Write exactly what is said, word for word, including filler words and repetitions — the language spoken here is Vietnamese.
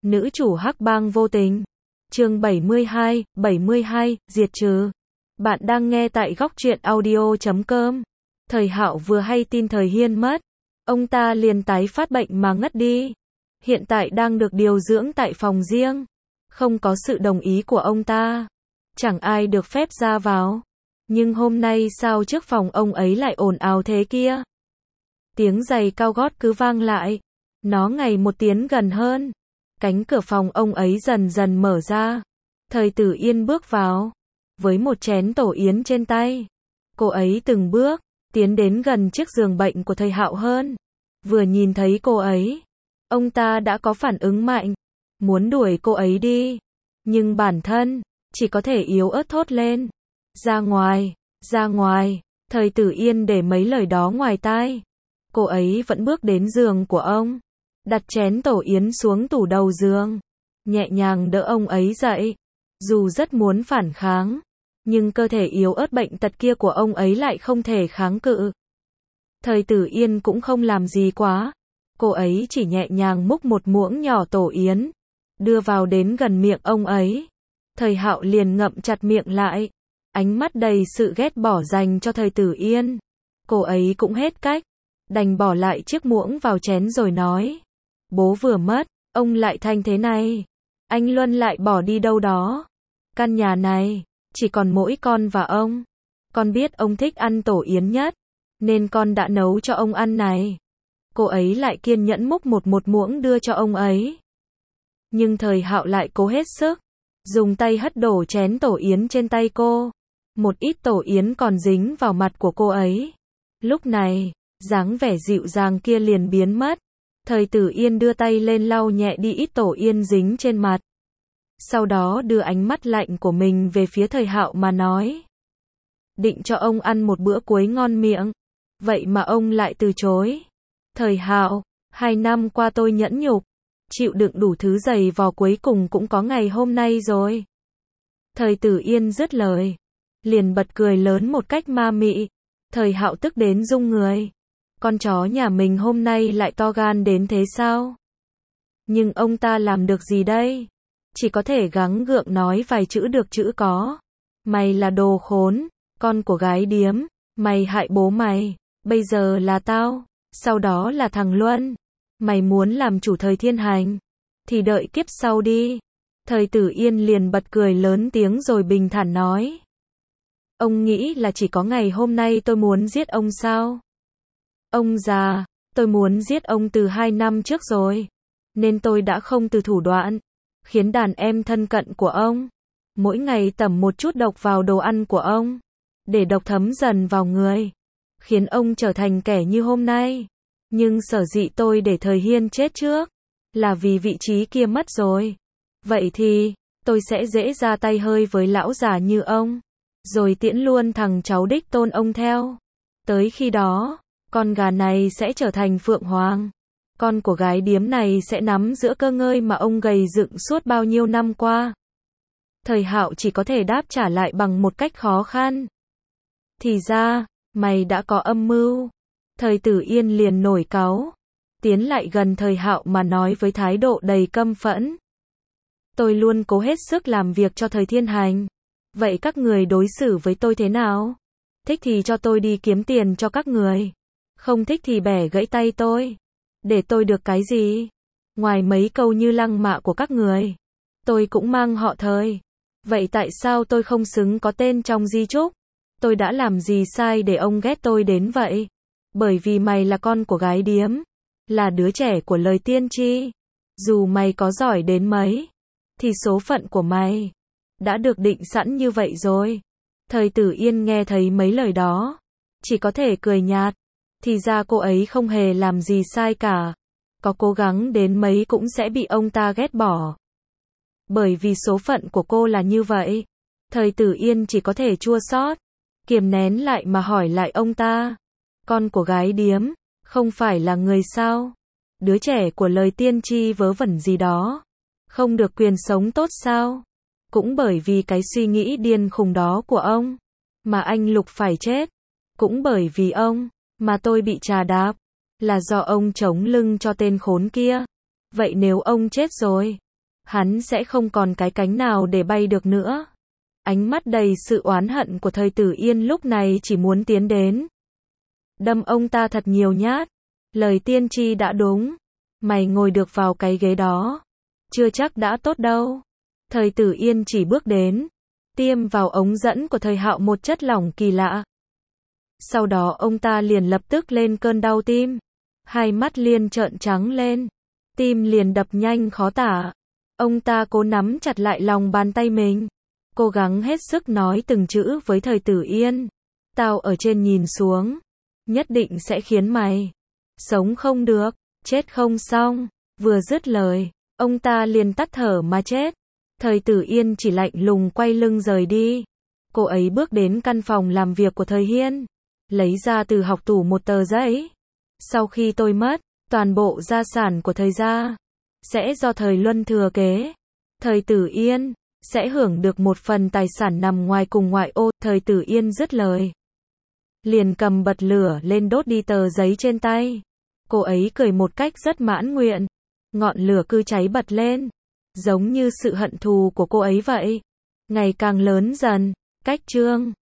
Nữ chủ hắc bang vô tình. Chương bảy mươi hai, bảy mươi hai, diệt trừ. Bạn đang nghe tại góc truyện audio chấm com. Thời Hạo vừa hay tin Thời Hiên mất, ông ta liền tái phát bệnh mà ngất đi. Hiện tại đang được điều dưỡng tại phòng riêng. Không có sự đồng ý của ông ta, chẳng ai được phép ra vào. Nhưng hôm nay sao trước phòng ông ấy lại ồn ào thế kia? Tiếng giày cao gót cứ vang lại. Nó ngày một tiến gần hơn. Cánh cửa phòng ông ấy dần dần mở ra. Thời Tử Yên bước vào, với một chén tổ yến trên tay. Cô ấy từng bước, tiến đến gần chiếc giường bệnh của Thời Hạo hơn. Vừa nhìn thấy cô ấy, ông ta đã có phản ứng mạnh, muốn đuổi cô ấy đi. Nhưng bản thân, chỉ có thể yếu ớt thốt lên. Ra ngoài, ra ngoài. Thời Tử Yên để mấy lời đó ngoài tai. Cô ấy vẫn bước đến giường của ông, đặt chén tổ yến xuống tủ đầu giường, nhẹ nhàng đỡ ông ấy dậy. Dù rất muốn phản kháng, nhưng cơ thể yếu ớt bệnh tật kia của ông ấy lại không thể kháng cự. Thời Tử Yên cũng không làm gì quá. Cô ấy chỉ nhẹ nhàng múc một muỗng nhỏ tổ yến, đưa vào đến gần miệng ông ấy. Thời Hạo liền ngậm chặt miệng lại, ánh mắt đầy sự ghét bỏ dành cho Thời Tử Yên. Cô ấy cũng hết cách, đành bỏ lại chiếc muỗng vào chén rồi nói: Bố vừa mất, ông lại thành thế này. Anh Luân lại bỏ đi đâu đó. Căn nhà này, chỉ còn mỗi con và ông. Con biết ông thích ăn tổ yến nhất, nên con đã nấu cho ông ăn này. Cô ấy lại kiên nhẫn múc một một muỗng đưa cho ông ấy. Nhưng Thời Hạo lại cố hết sức, dùng tay hất đổ chén tổ yến trên tay cô. Một ít tổ yến còn dính vào mặt của cô ấy. Lúc này, dáng vẻ dịu dàng kia liền biến mất. Thời Tử Yên đưa tay lên lau nhẹ đi ít tổ yến dính trên mặt. Sau đó đưa ánh mắt lạnh của mình về phía Thời Hạo mà nói: Định cho ông ăn một bữa cuối ngon miệng, vậy mà ông lại từ chối. Thời Hạo, hai năm qua tôi nhẫn nhục, chịu đựng đủ thứ dày vò, cuối cùng cũng có ngày hôm nay rồi. Thời Tử Yên dứt lời, liền bật cười lớn một cách ma mị. Thời Hạo tức đến rung người. Con chó nhà mình hôm nay lại to gan đến thế sao? Nhưng ông ta làm được gì đây? Chỉ có thể gắng gượng nói vài chữ được chữ có. Mày là đồ khốn, con của gái điếm, mày hại bố mày, bây giờ là tao, sau đó là thằng Luân. Mày muốn làm chủ Thời Thiên Hành, thì đợi kiếp sau đi. Thời Tử Yên liền bật cười lớn tiếng rồi bình thản nói: Ông nghĩ là chỉ có ngày hôm nay tôi muốn giết ông sao? Ông già, tôi muốn giết ông từ hai năm trước rồi. Nên tôi đã không từ thủ đoạn, khiến đàn em thân cận của ông mỗi ngày tẩm một chút độc vào đồ ăn của ông, để độc thấm dần vào người, khiến ông trở thành kẻ như hôm nay. Nhưng sở dĩ tôi để Thời Hiên chết trước, là vì vị trí kia mất rồi. Vậy thì, tôi sẽ dễ ra tay hơi với lão già như ông, rồi tiễn luôn thằng cháu đích tôn ông theo. Tới khi đó, con gà này sẽ trở thành Phượng Hoàng. Con của gái điếm này sẽ nắm giữa cơ ngơi mà ông gầy dựng suốt bao nhiêu năm qua. Thời Hạo chỉ có thể đáp trả lại bằng một cách khó khăn: Thì ra, mày đã có âm mưu. Thời Tử Yên liền nổi cáu, tiến lại gần Thời Hạo mà nói với thái độ đầy căm phẫn: Tôi luôn cố hết sức làm việc cho Thời Thiên Hành. Vậy các người đối xử với tôi thế nào? Thích thì cho tôi đi kiếm tiền cho các người, không thích thì bẻ gãy tay tôi. Để tôi được cái gì? Ngoài mấy câu như lăng mạ của các người, tôi cũng mang họ Thời. Vậy tại sao tôi không xứng có tên trong di chúc? Tôi đã làm gì sai để ông ghét tôi đến vậy? Bởi vì mày là con của gái điếm, là đứa trẻ của lời tiên tri. Dù mày có giỏi đến mấy, thì số phận của mày đã được định sẵn như vậy rồi. Thời Tử Yên nghe thấy mấy lời đó, chỉ có thể cười nhạt. Thì ra cô ấy không hề làm gì sai cả. Có cố gắng đến mấy cũng sẽ bị ông ta ghét bỏ. Bởi vì số phận của cô là như vậy. Thời Tử Yên chỉ có thể chua xót, kiềm nén lại mà hỏi lại ông ta: Con của gái điếm, không phải là người sao? Đứa trẻ của lời tiên tri vớ vẩn gì đó, không được quyền sống tốt sao? Cũng bởi vì cái suy nghĩ điên khùng đó của ông, mà anh Lục phải chết. Cũng bởi vì ông, mà tôi bị trà đạp. Là do ông chống lưng cho tên khốn kia. Vậy nếu ông chết rồi, hắn sẽ không còn cái cánh nào để bay được nữa. Ánh mắt đầy sự oán hận của Thời Tử Yên lúc này chỉ muốn tiến đến. Đâm ông ta thật nhiều nhát. Lời tiên tri đã đúng. Mày ngồi được vào cái ghế đó. Chưa chắc đã tốt đâu. Thời Tử Yên chỉ bước đến. Tiêm vào ống dẫn của Thời Hạo một chất lỏng kỳ lạ. Sau đó ông ta liền lập tức lên cơn đau tim. Hai mắt liền trợn trắng lên. Tim liền đập nhanh khó tả. Ông ta cố nắm chặt lại lòng bàn tay mình. Cố gắng hết sức nói từng chữ với Thời Tử Yên. Tao ở trên nhìn xuống. Nhất định sẽ khiến mày sống không được, chết không xong. Vừa dứt lời, ông ta liền tắt thở mà chết. Thời Tử Yên chỉ lạnh lùng quay lưng rời đi. Cô ấy bước đến căn phòng làm việc của Thời Hiên. Lấy ra từ học tủ một tờ giấy. Sau khi tôi mất, toàn bộ gia sản của Thời gia sẽ do Thời Luân thừa kế. Thời Tử Yên sẽ hưởng được một phần tài sản nằm ngoài cùng ngoại ô. Thời Tử Yên dứt lời, liền cầm bật lửa lên đốt đi tờ giấy trên tay. Cô ấy cười một cách rất mãn nguyện. Ngọn lửa cứ cháy bật lên, giống như sự hận thù của cô ấy vậy, ngày càng lớn dần. Cách chương